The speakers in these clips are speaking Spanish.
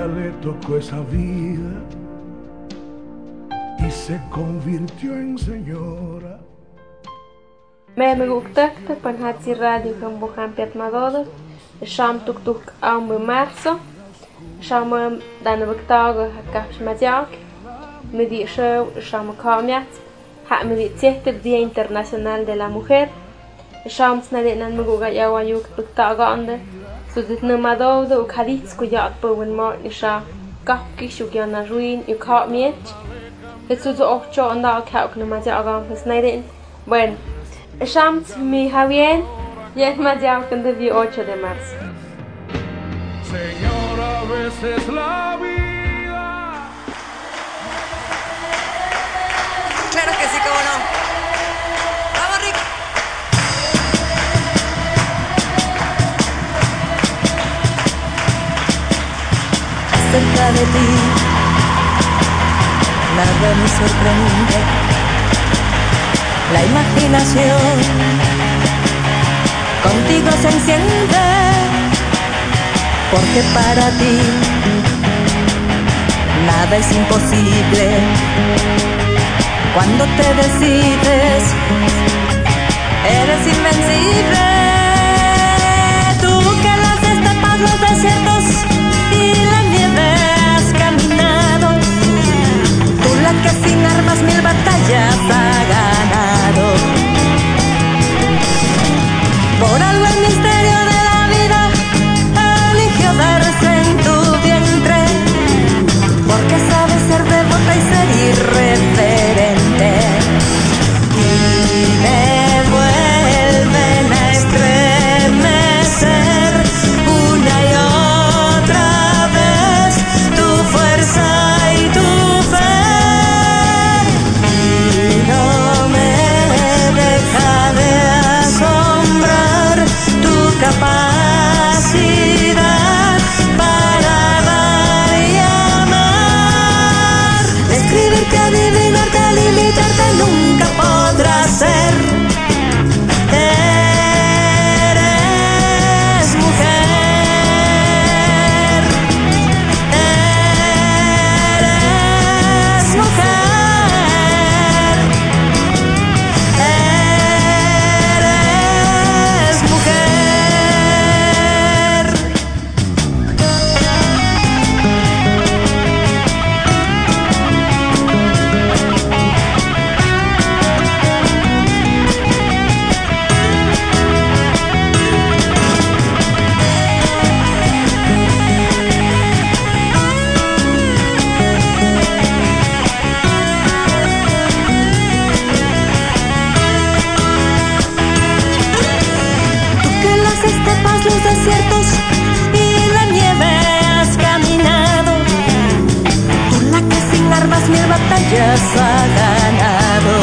ella le tocó esa vida y se convirtió en señora. Me guktakta panhatsi radio kambuhan piatmadodas, sham tuk aumbe marzo, sham dan baktaga hakafsh madjak, me di show sham kamiat, ha me di tiete Día Internacional de la Mujer, sham snade nan muga yawa yuk baktaga ande, so dit numadode u kadits ku yat bowen mar isha, kapki shugyana ruin u kamiet, het so ocho anda kauk numadjaga snade. Bueno, Shams mi Javier, ya es más ya que el día 8 de marzo. Señora, a veces la vida. Claro que sí, cómo no. Vamos, Rick. Cerca de ti, nada me sorprende. La imaginación contigo se enciende, porque para ti nada es imposible. Cuando te decides, eres invencible. Tú que las estepas, los desiertos y la nieve has caminado, tú la que sin armas 1000 batallas ha ganado. Por algo el misterio de la vida eligió darse en tu vientre, porque sabes ser devota y ser irreverente. Y me vuelven a estremecer una y otra vez tu fuerza y tu fe. Y no me deja de asombrar tu capacidad para dar y amar. Describirte, adivinarte, limitarte nunca podrás ser. Eres mujer. Eres mujer. Eres mujer. Tú que las estepas, los desiertos y la nieve has caminado, tú la que sin armas 1000 batallas ha ganado.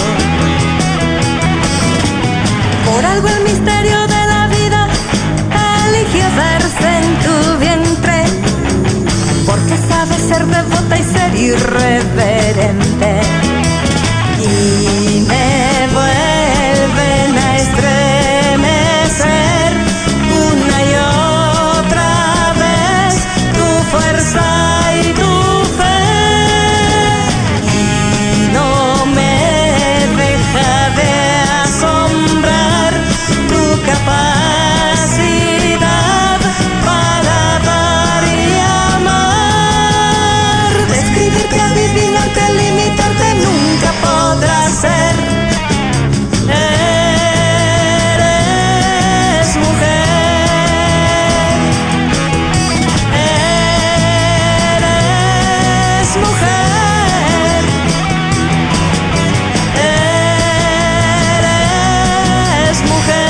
Por algo el misterio de la vida eligió verse en tu vientre, porque sabes ser devota y ser irreverente. Y me vuelven a estremecer una y otra vez tu fuerza y tu fe. Y no me deja de asombrar tu capacidad para dar y amar. Describirte, adivinarte, limitarte nunca podrás ser. Eres mujer. Eres mujer. Eres mujer.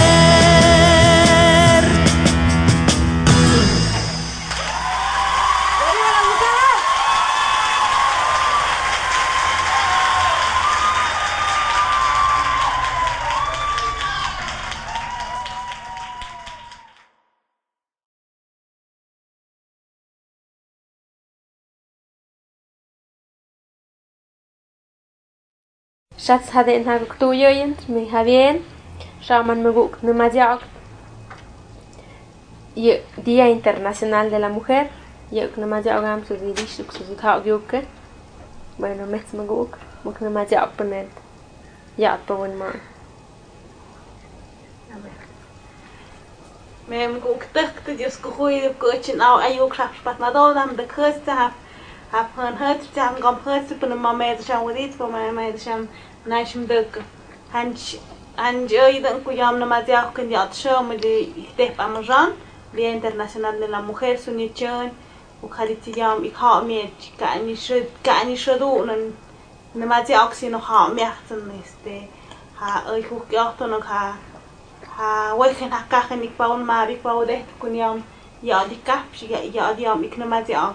Schatz hade in haguk tuyoyent, mi Javier, shaman muguk numadjak, Día Internacional de la Mujer, Yok na madziałam su di disuk su thao yuke. Bueno, mes maguk. Mok na madział panet. Ja pa won ma. Mem guk tak te just kuhui ko chin au ayu krap pat na do dam de khus ta ha phơn hết cham gom hết su pun ma me cham wadit po ma me cham naishim dek han ơi đừng có yam na madział kan yat show me de tep amajan Día Internacional de la Mujer su ni chen u khaliti yam ik ha me ka ni shadu na madział si no ha me chten ha ơi khu kyo to no ha wai khen ha ka khen ik paun ma bik pau de kun yam ya di kap ya di yam ik na madział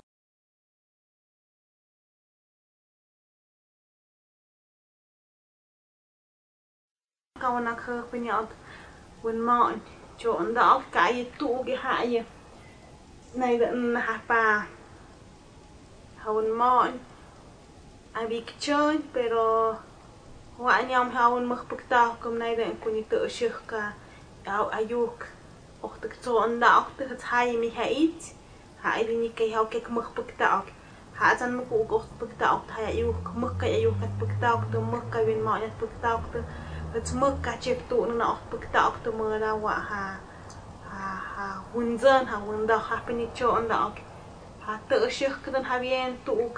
kawan nak kun yam won ma chọn đó cái tụ cái hại này là hạt bà hồn mòn ai bị chơi pero hoài nhom hồn mực bực tao hôm nay để cô như tự sức cả áo ayuk hoặc tự chọn đó tự thay mi hãy đi như cái hao cái mực bực tao hạ chân mực cũng có bực tao thay ayuk mực cái ayuk cái bực tao từ mực cái bên mòn bực tao từ mực cả chép tụ nó bực tao từ mưa ra quả ha hun dân ha hun đó ha bên chọn đó ha tự sức cái ha bien tụ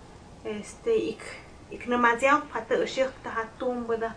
ik na madział ha tự sức ta ha tum beda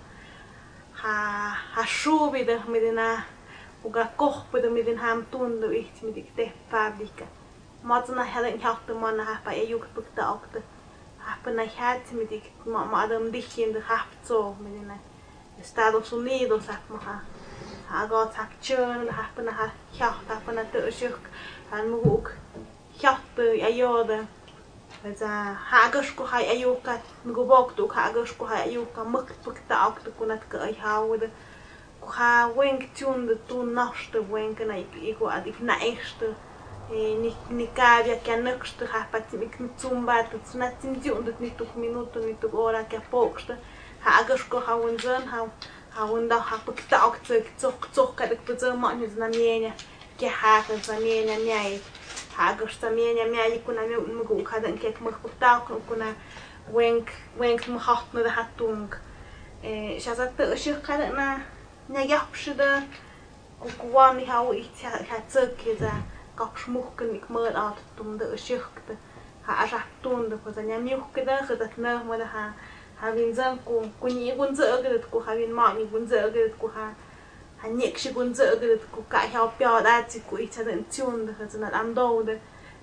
ha shu beda medina uga koch beda medin ham tun do ich mit ik te fabrika mazna helen hacht de man ha pa ayuk buk da okte ha pa na hat mit ik ma adam dich in de haft so medina Estados Unidos ha ha go tak chön ha pa na ha hacht ha pa na tự sức han mu hacht de ayode za hagas ko hay ayuka ngubok tu hagas ko hay ayuka mak pukta okta kunat ka ay hawde ko ha wenk tun de tu nashte wenk na iko adik na echt ni kavia ka nakste ha pat mik tsumba tu snatin tun de ni tuk minuto ni tuk ora ka pokste hagas ko ha wonzan ha wonda ha pukta okta tsok ka dik tu ma ni znamienia ke ha ka znamienia nyai hagas zamienia miai kuna mu kada kek mu putao kuna wenk mu hat na hatung shazat shi kada na yapshida kuwani hau ich hat zirkeza kapshmuken ik mer at tum de shikte ha aratun de ko nya miukeda khadat na mo ha havin zan ku ni gun zirgedet ku havin ma ni gun zirgedet ku ha nek shi gun zirgedet ku ka hau pya da ti ku ich den tun de khadat na ando de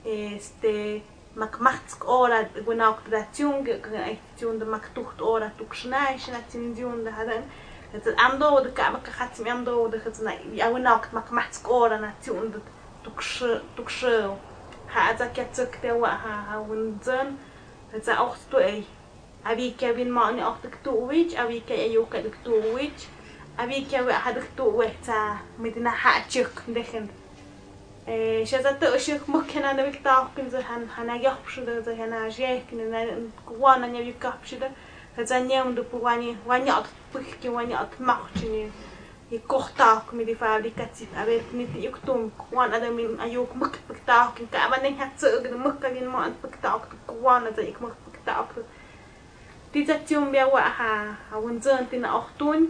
makmatsk ora gunauk da tun ge tun de maktucht ora tu schnai shna tin tun de hadan het ando de ka khat mi ando de khadat na ya gunauk makmatsk ora na tun de tuk ha za ketzuk de wa ha wunzen het auch tu abi kevin ma ni auch de tu wich abi ke ayo ka de tu wich abi ke wa had tu weta midna ha chuk dekhen شازت اشيك ممكن انا بقطع كنز هنا يحبش ده هنا جاك ان وانا نبي كابش ده هزانيام دو واني اطبخ واني اطمعشني يكوختا كمدي فابريكاتي ابي كنت يكتم وانا ده من ايوك مك بقطع كن كابن هات سوق مك كان ما بقطع وانا زيك مك بقطع دي تاتيوم بيا ها ونزن تنا اختون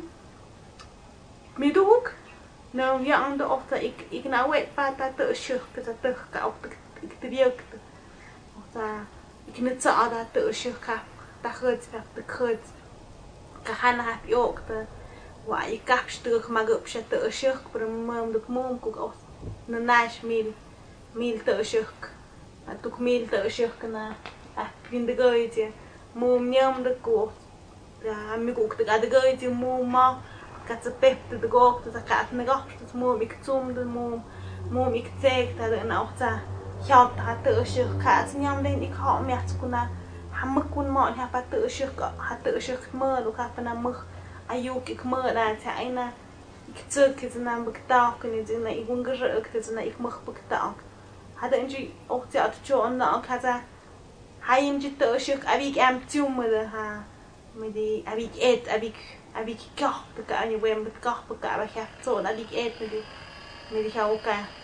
ميدوك Nou ja, aan de ochtend ik nou weet wat dat te schucht dat te ka op ik te wiek of ik net zo dat te schucht ka dat goed dat te goed ka han heb je ook de waar je kap stuk maar op zet te schucht voor een mom de mom kook of een nice meal te schucht en toch meal te schucht na vind de goeie mom nyam de kook ja me kook de goeie mom ma Katze pepte de gok, de kat me gok, das mom ik zum de mom ik zeigt dat en auch da hat de sich kat nyam den ik ha mer kuna ham kun ma ha pat de sich mer lu ka pana mug ayuk ik mer da ta ina ik zek is na bektaal kun is na ik ungeruk is na ik mug bektaal had enji auch ja to on na kaza haim jit de sich abik am zum de ha met die abik kach de kan je wem de kach beka ba ja zo na dik eet met die hauka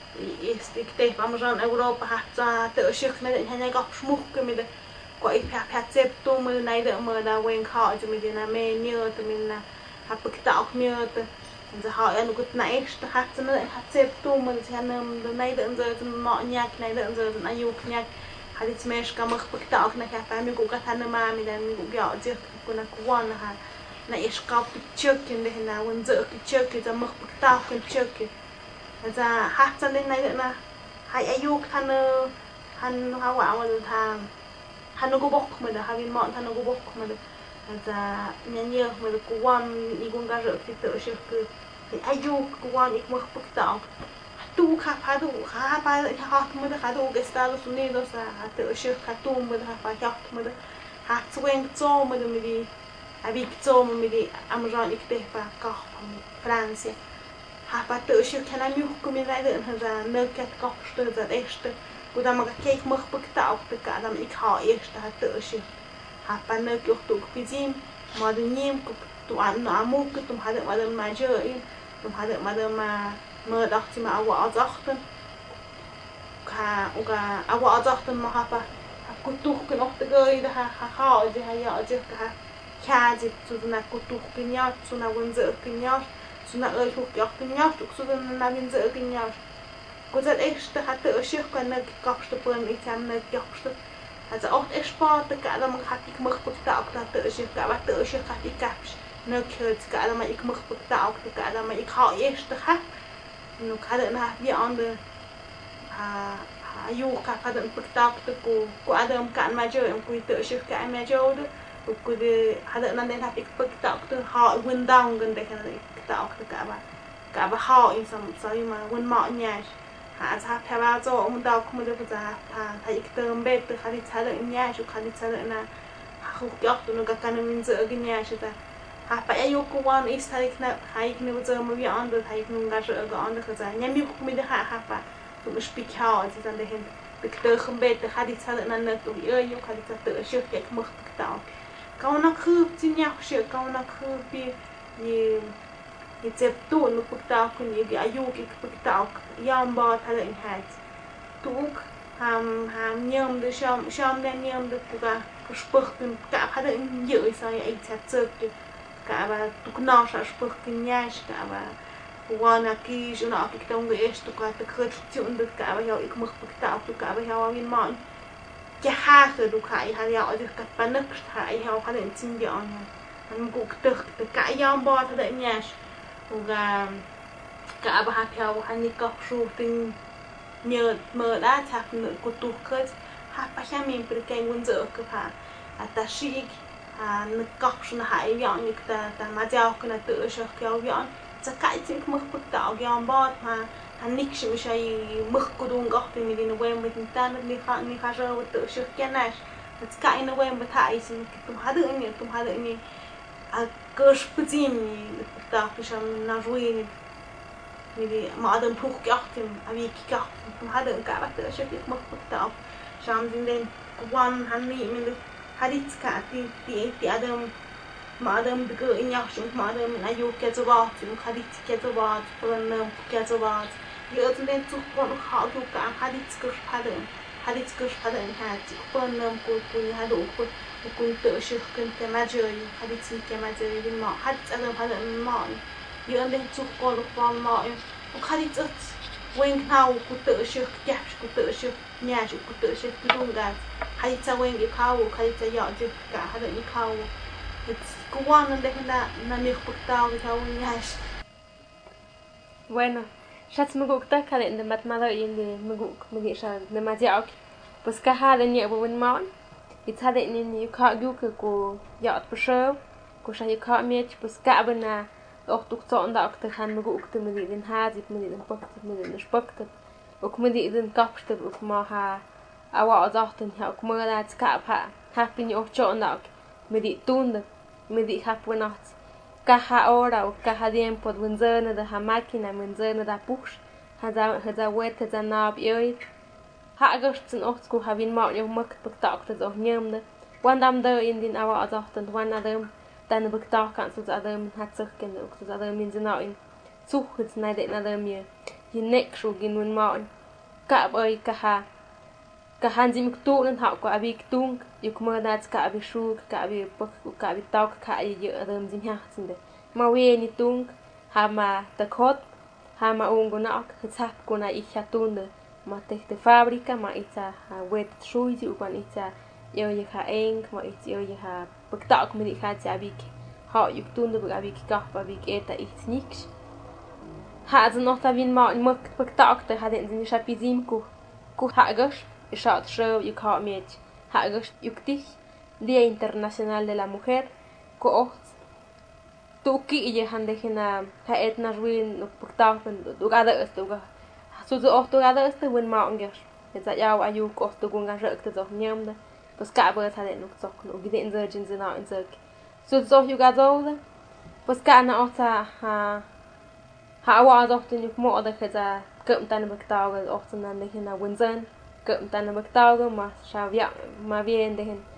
ik te Amazon Europa hat tự sức này hay gặp smuk cái mình có ít phép xếp tu mình này đỡ mà đã quen họ cho mình là mê nhớ cho mình là hạt bực tạo nhớ từ giờ họ ăn cái này hạt cho nó hạt xếp tu mình thì anh này đỡ giờ mọi nhạc này đỡ giờ anh yêu nhạc hạt đi xem cái mực bực tạo này hạt phải mình cũng cái thằng mà mình cũng giỏi chứ cũng là quan hạt này cái trước cái này là quân dự cái trước cái giờ mực bực tạo cái trước cái giờ hát cho nên này nữa là hay ayu han hawa mà được thang han nó có bốc mà được havin mọn han nó có bốc mà được giờ nhớ mà được quan đi cũng gar thì tự sự thì ayu quan ít mực bực tạo tu khá phá đủ khá phá lại hát mà được khá đủ cái Estados Unidos tự sự khá tu mà được phá hát mà được hát swing cho mà được mình đi bị cho mà mình đi Amazon ít để phá có France hapa tự sự khả năng của mình lại được là nơi kết cốc từ giờ đấy của ta mà cái cake mất bức tạo từ cả làm ít hỏi là tự sự hapa nơi kiểu tụ cái gì mà tự nhiên của tụ ăn nó mua cái tụ hai được mà đâm mà chơi tụ hai được mà đâm mà mơ đọc chỉ mà áo gió thôi cả áo gió thôi mà hapa của tụ cái nó tự gây là hỏi gì hay ở chứ cả cha gì tụ là của tụ cái nhau tụ là quân dự cái nhau suna ơi thuộc giọt kinh nhau thuộc số dân nam nhân dữ kinh nhau có rất ít tất cả tự sức còn nơi cọp số bơm ít trăm nơi cọp số giờ ốt export tất cả là một hạt ít mức bức tạo ta tự sức cả bắt tự sức hạt ít cặp nơi kia tất cả là một ít mức bức tạo tất cả là một ít họ ít tất cả nó khá là na bị on the yêu cả khá là bức tạo từ của Adam cạn mà chơi em quy tự sức cả mà chơi đó của the khá là nên hạt ít bức tạo từ họ win down gần đây cái tạo cả bà họ in sao mà quân mọi nhà hạ cha theo bao giờ ông đào không được ra thấy cái tôm bếp từ khai trả lợi nhà chú khai trả lợi na không giọt tụi nó cả cái mình giữ cái nhà chứ ta hạ phải yêu cô quan ít thấy cái hay cái bây giờ mới bị ăn được thấy cái nó rửa gọn được rồi nhà mình cũng được hạ phải tụi nó speak how thì rằng đây hiện cái tơ không bếp từ khai trả lợi na tụi ơi yêu khai trả tự sửa cái mức tạo câu nó khư chứ nhau sửa câu nó khư vì cái chế độ nó bức tạo cái gì cái ayu cái bức tạo yam bò thay đổi hết thuốc ham nhom được sham đen nhom được cái sport cả thay đổi nhiều sao ấy thật sự cả và thuốc nào sao sport cái nhà cả và quan kia chỗ nào cái trong cái tụi cái tự khơi chuyện được cả và hiểu ít mức bức tạo tụi cả và hiểu viên mọn cái ha từ được khai hay hiểu được các bạn nước hay hiểu khai đến xin dọn anh cũng được cả yam bò thay đổi nhà và cả bà theo anh đi cọc ru tinh nhờ mờ đã chặt nửa của tụ khơi hạt bà cha mình bị cái quân dở cơ phá ta sĩ nửa cọc xuống hải dọn như ta mà giao cái là tự cho kéo dọn chắc cái chuyện mức bức tạo dọn bọt mà anh nick sẽ chơi mức của đun góc thì mình đi nuôi mình ta nó đi khá rồi tự cho cái này cái nó quen với thải thì tụi hai đứa như cơ sở gì mình tạo cái xong nó ruin mình mà đừng thuộc cái thì vì cái hai đứa cả bắt tự cho cái mức tạo xong rồi lên quan hắn mình hai đứa cả thì Adam mà Adam được cái nhau chúng mà Adam mình ayu cái cho vào chúng hai đứa cái cho vào phần cái cho vào giờ chúng lên chụp con họ chụp cả hai đứa cái hai đứa hai phần của hai đứa cũng tự sự cái mà chơi hai đứa cái mà chơi bên mỏ hai đứa mỏ giờ lên chụp con con mỏ hai đứa quen nhau cũng tự sự đẹp cũng tự sự nhà cũng tự sự cái đúng cái hai đứa quen cái khâu hai đứa dọn chứ cả hai đứa khâu cũng quan nên đây là nhiều bức tàu cái khâu nhà. Bueno, ya me gusta que de matmado y de me gusta demasiado pues caja de nieve buen mon y sale ni ka gu que ko ya por show ko sha ka mieć pues ka bena och du so und auch der han me guckt me den hazit me den pockt me den spockt och me den kapst och ma ha awa azachten ha ko me da ska ha bin och so und auch me di tund me di ha punacht caja hora o caja tiempo bunzana da máquina bunzana da push hada wet hada nab yoy ha gostn ocht ku havin ma yo mak bektak das auch nyamde wandam da in den awa azachten wanadem dann bektak kan so adam hat sich gen ok so adam in zena in sucht neide na dem mir yinexu ginun maon ka boy ka hanjim tuun ha ko abi tung yuk modat ka abi shu ka abi pok ka abi tauk ka ye adam jin ha sinde ma we ni tung ha ma ta khot ha ma ungunak tsap kuna ikha tunde ma te fábrica ma ita wet shui ju quan ita yo ye ha eng ma ita yo ye ha paktak mi ha jabik ha yuk tunde abi ka abi eta itnix ha az noch da win ma mak paktak te ha den jin shapizim ku ha gosh shot show you caught me ha gosh yuk dich Día Internacional de la Mujer ko tuki ye hande hina ha etna ruin paktak du gada stu ga su zu gada stu win ma ongesh za yaw ayu ko stu gunga rek te zo nyamda pues ka ba ta den nok no giden zerjin zina in zerk su you ga zo pues ka na ota ha wa zo tin yuk mo da khaza kum tan baktaw ga often nan de hina winzan kum tan baktaw ga ma shavya ma bien de hin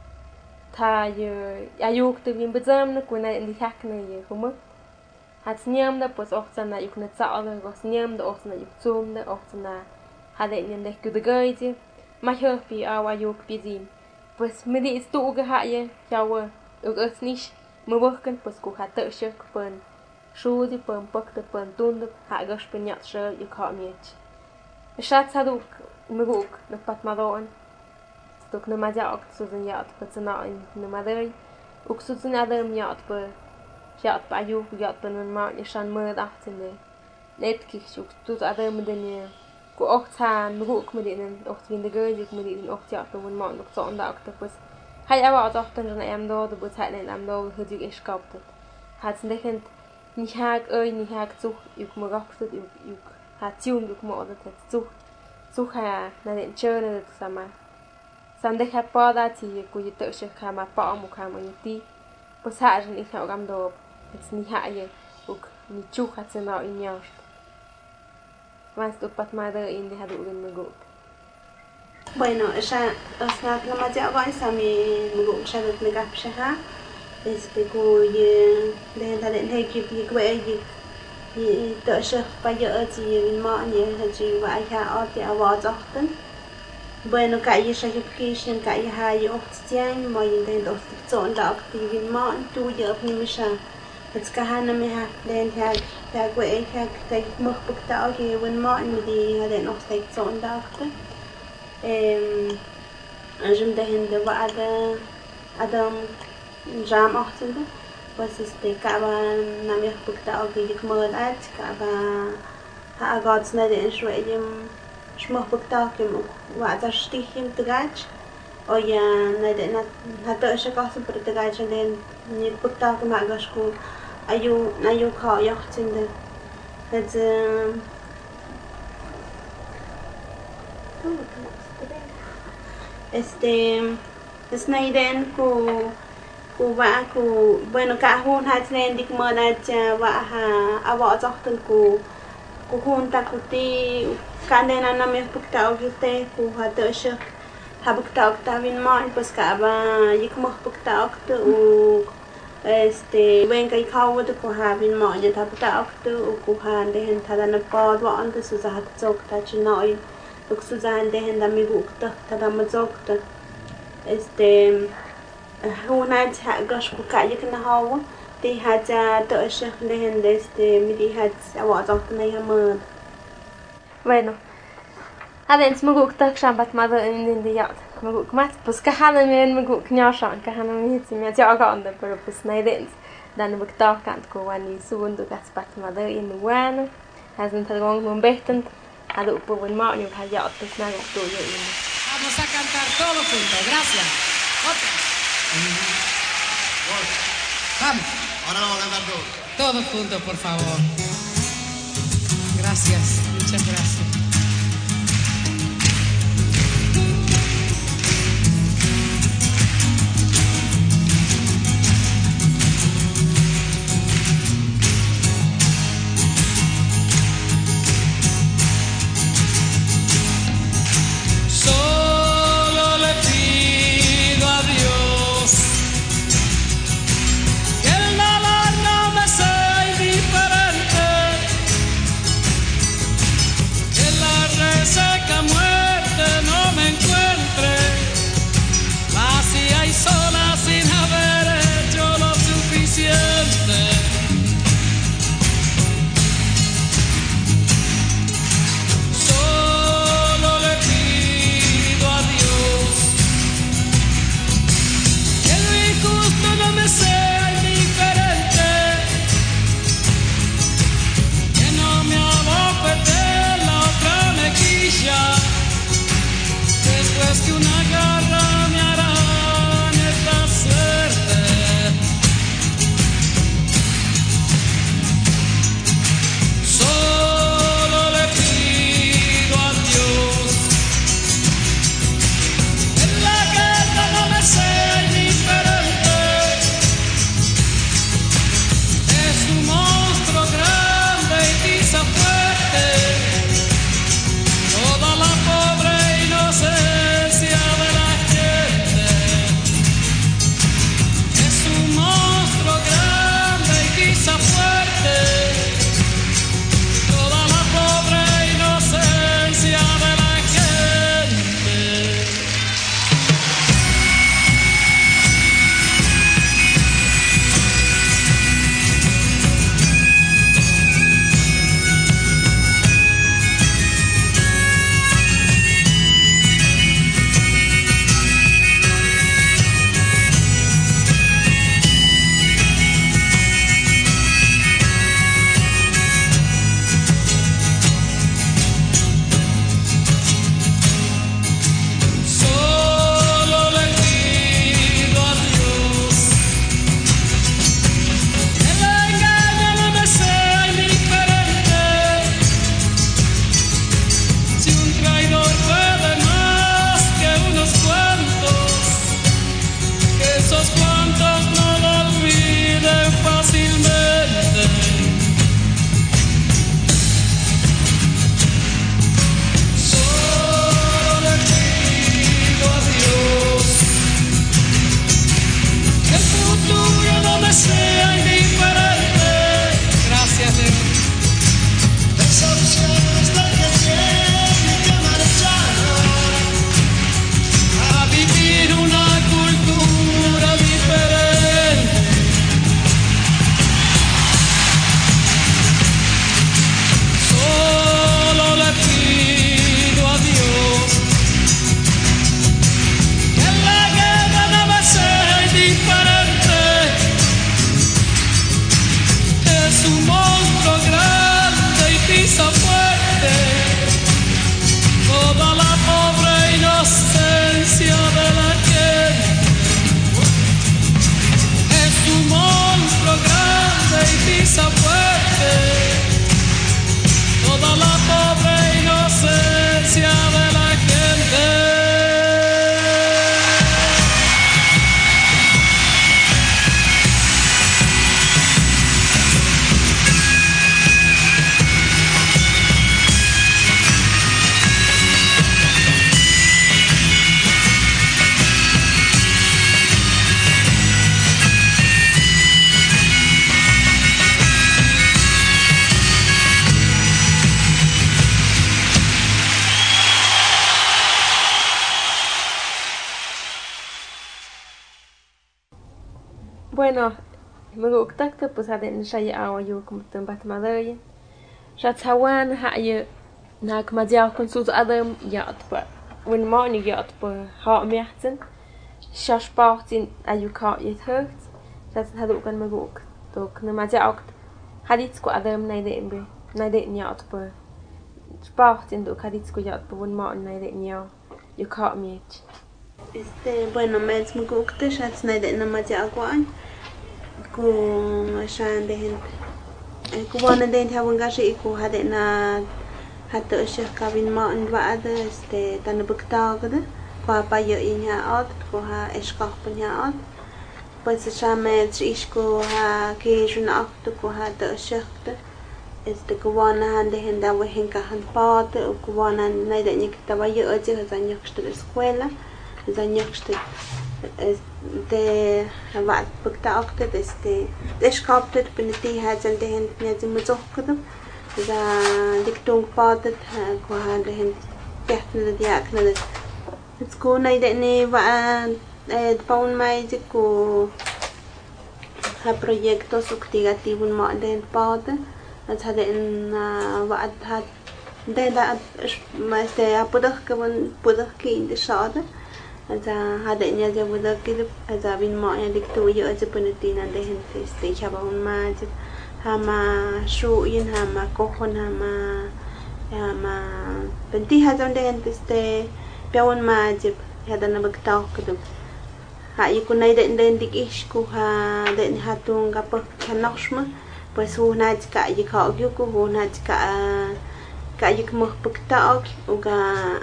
ta ye ayuk te vin bezam na kuna in die hakne ye humo hat nyamda pues often na yuk net sa ga gos nyamda often na yuk zum de often na hade in de gute geite ma hörpi awa yuk bizim pues mit die stu ge ha ye jawe uk es nicht mo wochen pues ku hat te shek pen shu di pen pak de pen tund ha gas pen yat sche yuk ha miet schatz haduk mo guk na pat madon tuk na maja ok suzin yat patsana in na madai uk suzin adam yat pa ayu yat pen ma ni shan mo da tne net ki uk tut adam den ku ok tan guk mit den ok vin de gejik mit den ok yat pen ma ok so da ok pues hay awa doch dann na am do de butat nen am do hu dik iskapt hat ndekent ni hak ni hak zu uk mo gakt uk hat tun uk mo da zu ha na den cherne sama Sande ha pada ti ku yito she kama pa mu kama yiti pues ha ni ha gam do it's ni ha ye uk ni chu ha tsena in yash vas tu pat ma de in de ha du gen go Bueno, esa osna la maja va sami mugo shadat me gap shaha ku ye de da den he ki ki kwe ye to she pa ye ti ma ni ha ji wa ha o ti awa zochten Bueno, kaya siya education, kaya hayo oftiyan, mo yung din dos tikson da aktivin mo, tu yop ni mo siya. At kahana mi ha, den hag we hag tag mukpukta o hiwin mo, hindi ha den os tikson da akta. Anjum dahin de wa adam jam ochtende, was kaba nami mukpukta o hiwik mo at, kaba ha agots na din siya yung Schmach baktakim wa stihim tagach o ya na de na hata siya kasi per tagach den ni baktakim agas ko ayu ka yachtsin de het es na iden ko bueno ka hun hat nen dik mo na wa ha awa zochten ko hun takuti Kandena na me pukta ogte ku hata siya habukta oktavin mo pues ka ba yik mo pukta okto u wen kay kawad ko habin mo ya habukta okto ku hande hen tada na pod wa ante su zahat zok ta chinoy uk su zande hen da mi gukta tada ma zokta hunat ha gash ku ka yik na hawa ti haja to siya hen mi di hat awa zokta na yamad Bueno, adens maguk tak shambat mada in de yat. Maguk mat, pues kahana men maguk nyashan, kahana mit mi jaga ande pero pues na idens. Dan buk tak kant ko wani sugundu gaspat mada in wan. Hasn't had gong mon behtend. Adu po wen ma ni ha yat pues na gok to yo in. Vamos a cantar todo junto, gracias. Otra. Vamos. Ahora vamos a cantar todos. Todos juntos, por favor. Gracias, muchas gracias. Solo le pido a Dios que el dolor no me sea indiferente. Bueno, me gusta pues aden shaya awa yo como tan batmadaya. Shatsawan ha ye na kmadia kon sus adam yat pa. When morning yat pa ha miaten. Shashpautin ayuka yet hurt. Dat hadu kan me guk. Tok na madia okt. Hadits ko adam na den be. Na den yat pa. Spautin do hadits ko yat pa when morning na den ya. You caught me. Bueno, me gusta shats na den na madia agwan. Ku shan de hen ku wana den tawang gashi ku hade na hatta shekh kabin ma an baada tan buktaagde ku pa yo inya ad ku ha eshkah punya ad pues shamet ish ku ha ke juna akt ku ha ta shekh ku wana hande hen da we hen ka han paat ku wana na de nik ta yo aje za nyakshte escuela za nyakshte de wat buktaagte eshkapte pinti ha jan de hen nya jim zokkadam za diktung paat ku ha de hen tehne de yakne het ko na de ne wa paun mai je ko ha proyectos activativos ma de paat at ha de wa hat de da ma ste apodak kan podak ki in de shade za hada nya je budak ki za bin ma ya diktu yo je peniti na de hen ste chaba un ma je hama shu yin hama kohon hama penti hazon de hen ste peon ma je hada na baktaw kedum ha yikunai de dik ish ku ha de hatung ga pak kanoshma pues hu na ka yi ka gyu ku hu na ka yik mo baktaw uga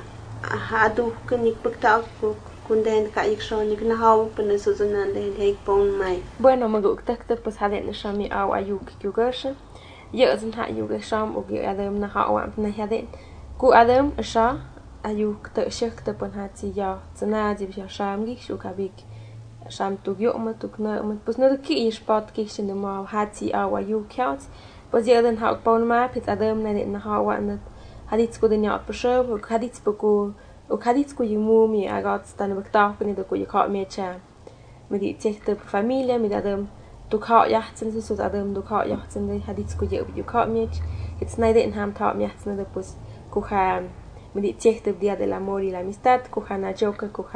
hadu kan yik baktaw ku kunden ka yik shon yik na haw pene suzunan de hek pon mai. Bueno, me gusta pues hade na shami aw ayuk yugasha. Ye zan ha yugasham og ye adam na haw na hade. Ku adam sha ayuk ta shek ta pon hati ya zana di ya sham gi shu ka big. Sham tu yo ma tu na ma pues na ki is pat ki shin ma hati aw ayuk kyaut. Pues ye dan ha pon ma pit adam na haw na hadits ko den ya pasho hadits ko och hadits ko yumu mi agat stan bakta ni do ko yakha me cha med di tekte på familjen med adam du ka yahtsen så adam du ka yahtsen de hadits ko you ka me it's neither in ham ta me yahtsen de pues ko ha med di tekte dia del amor y la amistad ko hana joka ko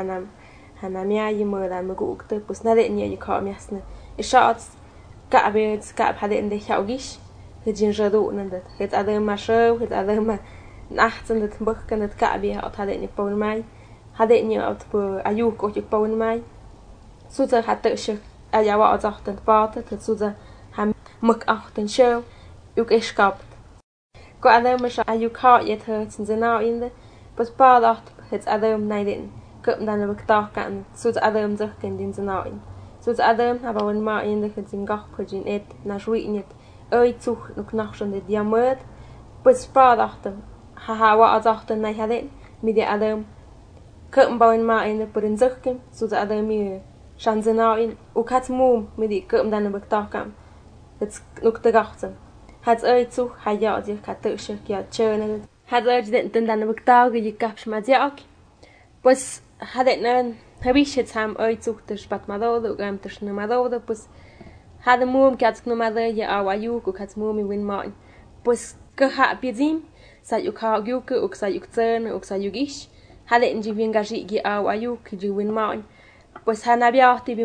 hana mia yumu da me go ukte pues nade ni you ka me yahtsen shots ka be ska hade in de chaugish hejin jadu nandat het adam ma show het adam nachten dat bukken het kabi had hade ni pon mai hade ni at po ayuk och ik pon mai so ze hat ze ja wa achten paat het so ze ham muk achten show uk is kapt ko adam ma ayuk ha yet het ze na in de pas paat acht het adam naiden kup dan heb ik dag kan so ze adam ze ken din ze na in so ze adam ha pon mai in de het zin gach pojin et na shwi net oi zug nok nach schon de diamant pas paat achten ha wa azachten na hade mi de adam kum bauen ma in de purin zurken so da adam mi shanzena in u kat mum mi de kum dan bektakam het nuk de gachten hat ei zu ha ja de kat shek ja chene hat er den dan bektag je kapsh ma jak pues hade nan habishet ham ei zu de spat ma do gam de shne ma do pues hade mum kat no ma de ja awayu ku kat mum mi win ma pues ka ha bizim sa yu ka gyuk uk sa yuk tsen uk sa yugish hade inji vingaji gi aw ayuk ji win maun pues hanabiachte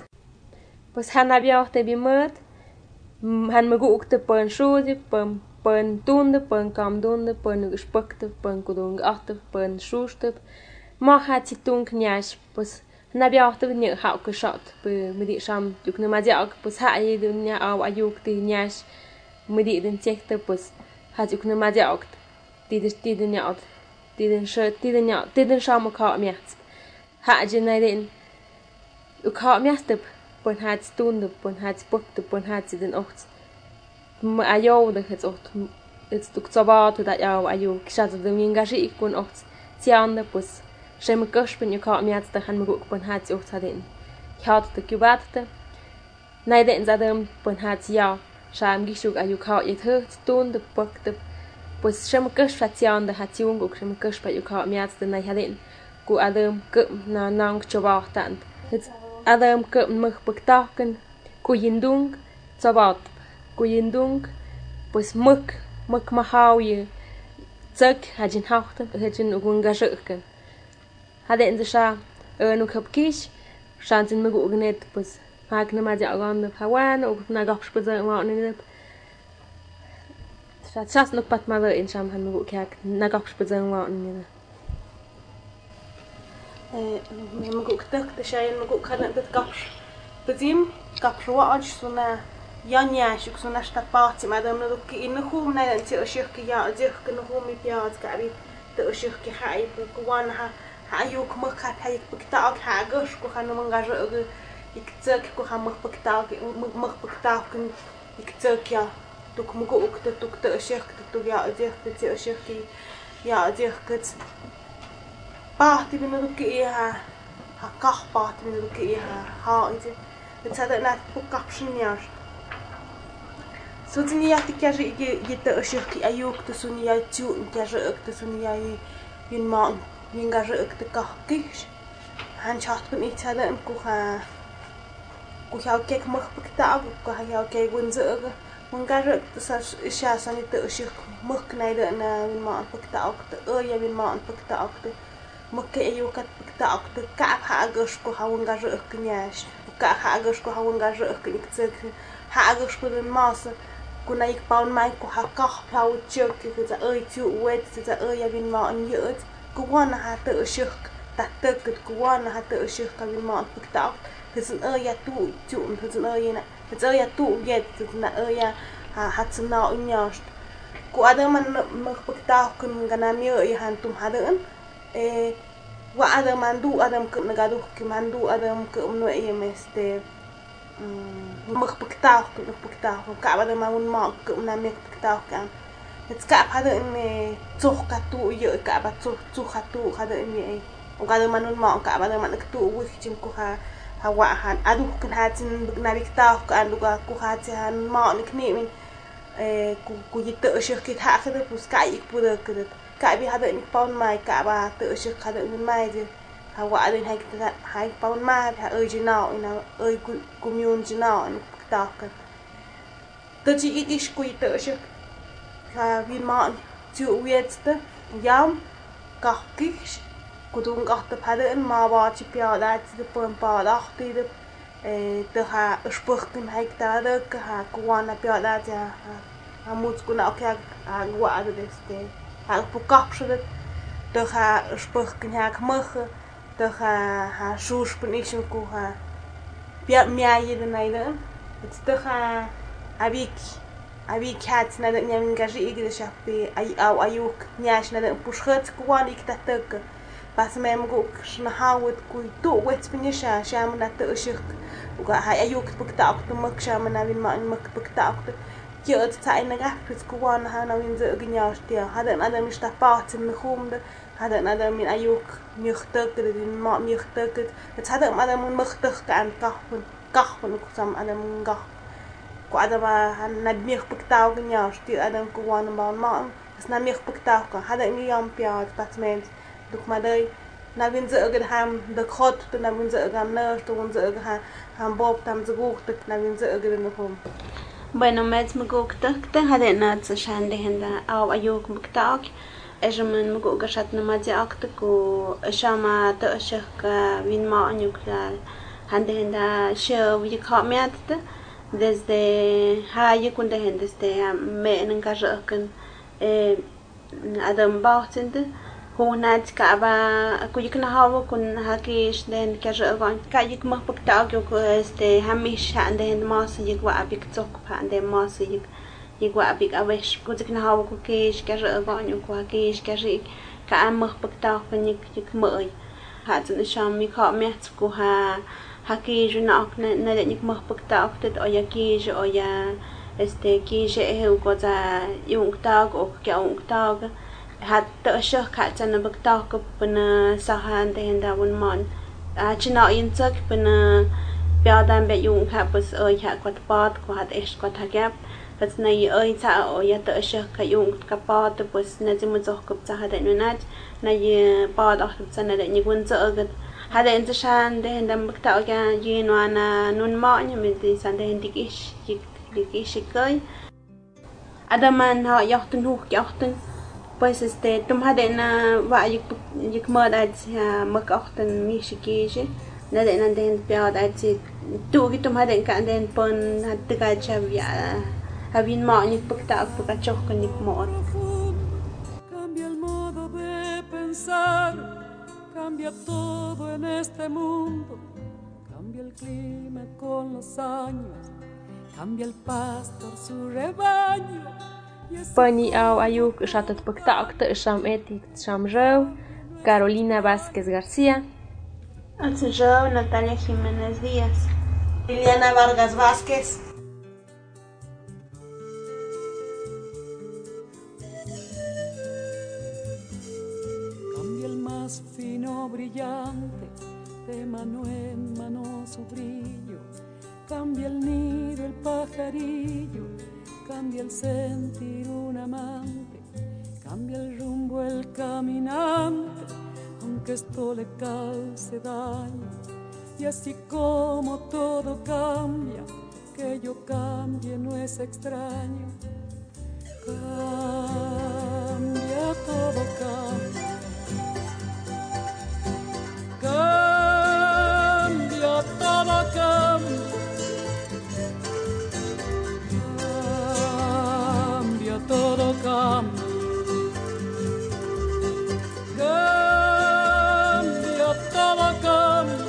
bi mud han me uk te pon shudi pon tunde pon kam dunde pon gespokte pon kudung achte pon shuste ma hat si tung nyash pues hanabiachte ni ha ku shot be medi sham juk ne majak pues ha yi dunya aw ayuk ti nyash medi den tekte pues hat juk ne majak Tiden shama ka miast. Ha jinaiden. U ka miast pon hat stunde pon hat bukte pon hat den ocht. Ma ayo de het ocht. Het stuk zabat dat ja ayo kshat de mingashi ikon ocht. Tiande pues shem kashpen u ka miast de han muguk pon hat ocht hadin. Khat de kubatte. Naiden zadem pon hat ja. Sham gishuk ayo ka it het stunde bukte pues shem kashfatian de hatiung uk shem kashpa yu ka miats de nay hadin ku adam ku na nang chobahtan Adam cụp mực bực tao cần cuyindung zabot cuyindung pues mực mà hao ye zek hajin hauchten hajin ugun gajuken haden ze sha nu khap kish shantin mug ugnet pues hak na ma jagan hawan og na gap speza ma ne Chas nuk pat ma in sham han mug kyak na gap speza ma ne mug tak te shayn mug khadan dat gap bezim gap roach suna Janja, ik zo naar de paard, maar dan ook in de groep naar een teoshirke ja, zeg ik nog om met jou te gaan. De teoshirke ga ik gewoon ha je ook mag gaat hij bektaal ha gus, ik ga nog maar zeggen ik zeg ik ga mag bektaal ik zeg ja, toch moet ook dat ook teoshirke toch ja, zeg de teoshirke ja, zeg het paard die ben ook ha kach paard ben ook ha iets. Het staat er net op caption ja. So tini yati kya je te ashirki ayuk te suni ya chu kya je te suni ya yin ma yin ga je te ka kish han chat kun ich hada ku ha kek mag bekta ku ha kek gun ze mun ga je te sa sha sa ni te ashirk mag knai de na yin ma bekta te ya yin ma bekta te mag ke ayuk kat bekta te ka ha gus ku ha gun ga je knyas ka ha gus ku ha gun ga je knik ha gus ku den mas kuna ik paun mai ku ha ka plau chuk ku za chu wet za ya bin ma an yut ku wan ha te shuk ta te ku wan ha te shuk ka bin ma pik ta ku zin ya tu chu ku zin ya na ku ya tu get ku na ya ha tsu na un ya ku ada man ma pik ta ku ngana mi ya han tum ha den wa ada man du adam ku na ga du ki man du adam ku no ya meste mực bực tao cả ba đứa mà muốn mọc cũng làm việc bực tao cả cả ba đứa này chụp cả tụ giờ cả ba chụp cả tụ cả đứa này ông cả đứa mà muốn mọc cả ba đứa mà nó tụ vui chim cô ha hoa han adu cái ha chim bực làm việc tao cả adu cô ha chim han mọc này kia mình cô chỉ tự sửa cái thả cái đứa cái ít bữa được cái bị hai đứa mình pawn mai cả ba tự sửa cả đứa mình mai chứ hoa đứa hai pawn mai thì ơi chứ nào ơi commune chứ nào ta cái tự chỉ ít quỳ tự chứ ha vì mọn chịu viết đó yam cả kích cô tung cả tập hai đứa mà vào chỉ biểu đạt chỉ bơm vào đó thì được từ ha sport cái hai ta được ha quan là biểu đạt ra ha muốn cô nào kia qua được đấy ha phụ cấp rồi từ ha sport cái ha mở từ ha shoes bên ý chúng cô ha bia miai gì này nữa từ ha abi cat na được nhắm cái gì cái shop bị ayuk nhаш na được push hết quan ý ta tự pas mem go na hawt ku tu wet spinisha sham na tự shik ga hay ayuk bukta tu mak sham na bin ma mak bukta tu giờ tại na gap ku quan ha na win ze gnyas tia hada na adam sta part in khum de hada na adam min ayuk mikhtak de ma mikhtak het hada adam mikhtak kan kahun ku sam adam ga ku adam han na mikh bukta gnyas tia adam ku quan ma na mikh bukta ka hada mi yam pia department được mà đây na viên dỡ cái ham được hot từ na viên dỡ cái nơ từ viên dỡ cái ham bob tam dỡ gục từ na viên dỡ cái nó không bueno mes me guk tak hade na tsa shande henda au ayuk muktak ejaman me guk shat na ma jak ku shama ta shak vin ma anyukla hande henda she vi khamyat desde ha yekunda henda desde me nan ka rakan adam bautsende hunat ka ba ku yikna hawa kun hakish den ka jawan ka yik ma pakta ko este hamish ande hen mas yik wa abik tok pa ande mas yik wa abik awesh ku yikna hawa ku kish ka jawan ku hakish ka ri ka am ma pakta ko yik moy ha tun sham mi kha me ku ha hakish na na yik ma pakta tet o yakish o ya este kish he ko za yung tag o ka yung tag hat tự sửa cả chân nó bực tao cái bên sahan thì hiện tại vẫn mòn chỉ nói yên giấc bên béo đam bé dùng cả bữa ơi cả quạt bọt quạt ex quạt thác ghép bữa này ơi sao ơi tự sửa cả dùng cả bọt bữa này chỉ muốn cho cặp cha để nó nát này bọt ở bữa này để như quân dỡ cái Hade inte shan de den bakta ga gino ana nun maña med de san de dikish kai. Adaman ha yachtun hook yachtun. Pues hade na va yik moda mak yachtun mishikije. Na de nan den piad at hade kan den pon hat ga chavia. Habin maña bakta bakta chokkan nik mor. Cambia el modo de pensar. Cambia todo en este mundo, cambia el clima con los años, cambia el pastor su rebaño. Pani au ayuk shatat paktakta sham etik sham Joe, Carolina Vázquez García, Joe Natalia Jiménez Díaz, Liliana Vargas Vázquez. Fino brillante, de mano en mano su brillo, cambia el nido el pajarillo, cambia el sentir un amante, cambia el rumbo el caminante, aunque esto le cause daño, y así como todo cambia, que yo cambie no es extraño, cambia todo cambia. Cambia, todo cambia. Cambia, todo cambia. Cambia, todo cambia.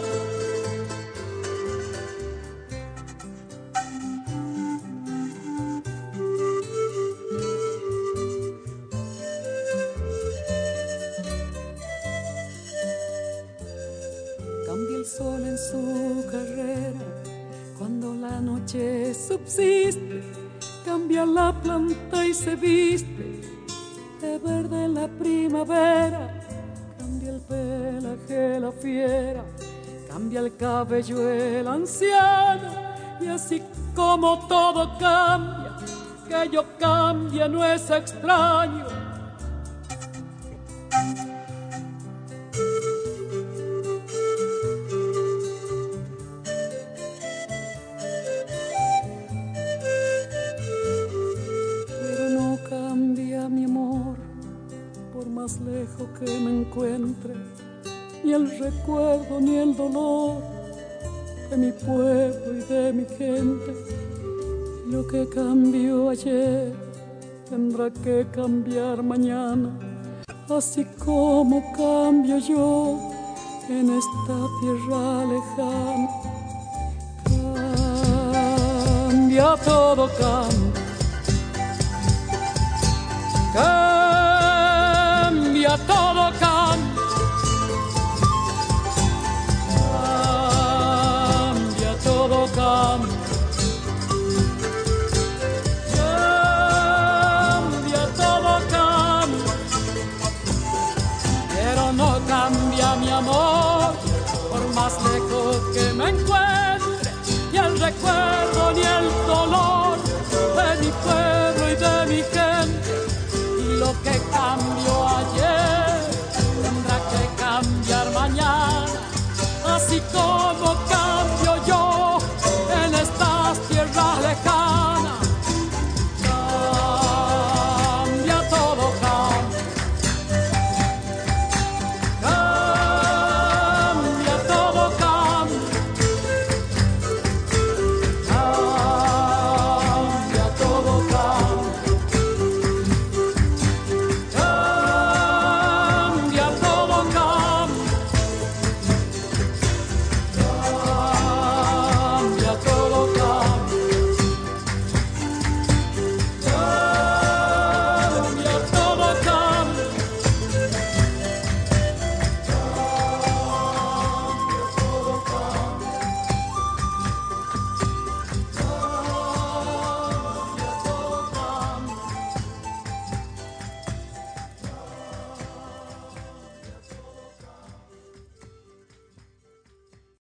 Sol en su carrera, cuando la noche subsiste, cambia la planta y se viste de verde la primavera, cambia el pelaje la fiera, cambia el cabello el anciano, y así como todo cambia, que yo cambie no es extraño. Más lejos que me encuentre, ni el recuerdo ni el dolor de mi pueblo y de mi gente. Lo que cambió ayer tendrá que cambiar mañana, así como cambio yo en esta tierra lejana. Cambia, todo cambia. Cambia, todo cambia. Cambia, todo cambia. Cambia, todo cambia. Pero no cambia mi amor, por más lejos que me encuentre, ni el recuerdo ni el dolor de mi pueblo y de mi gente. Y lo que cambió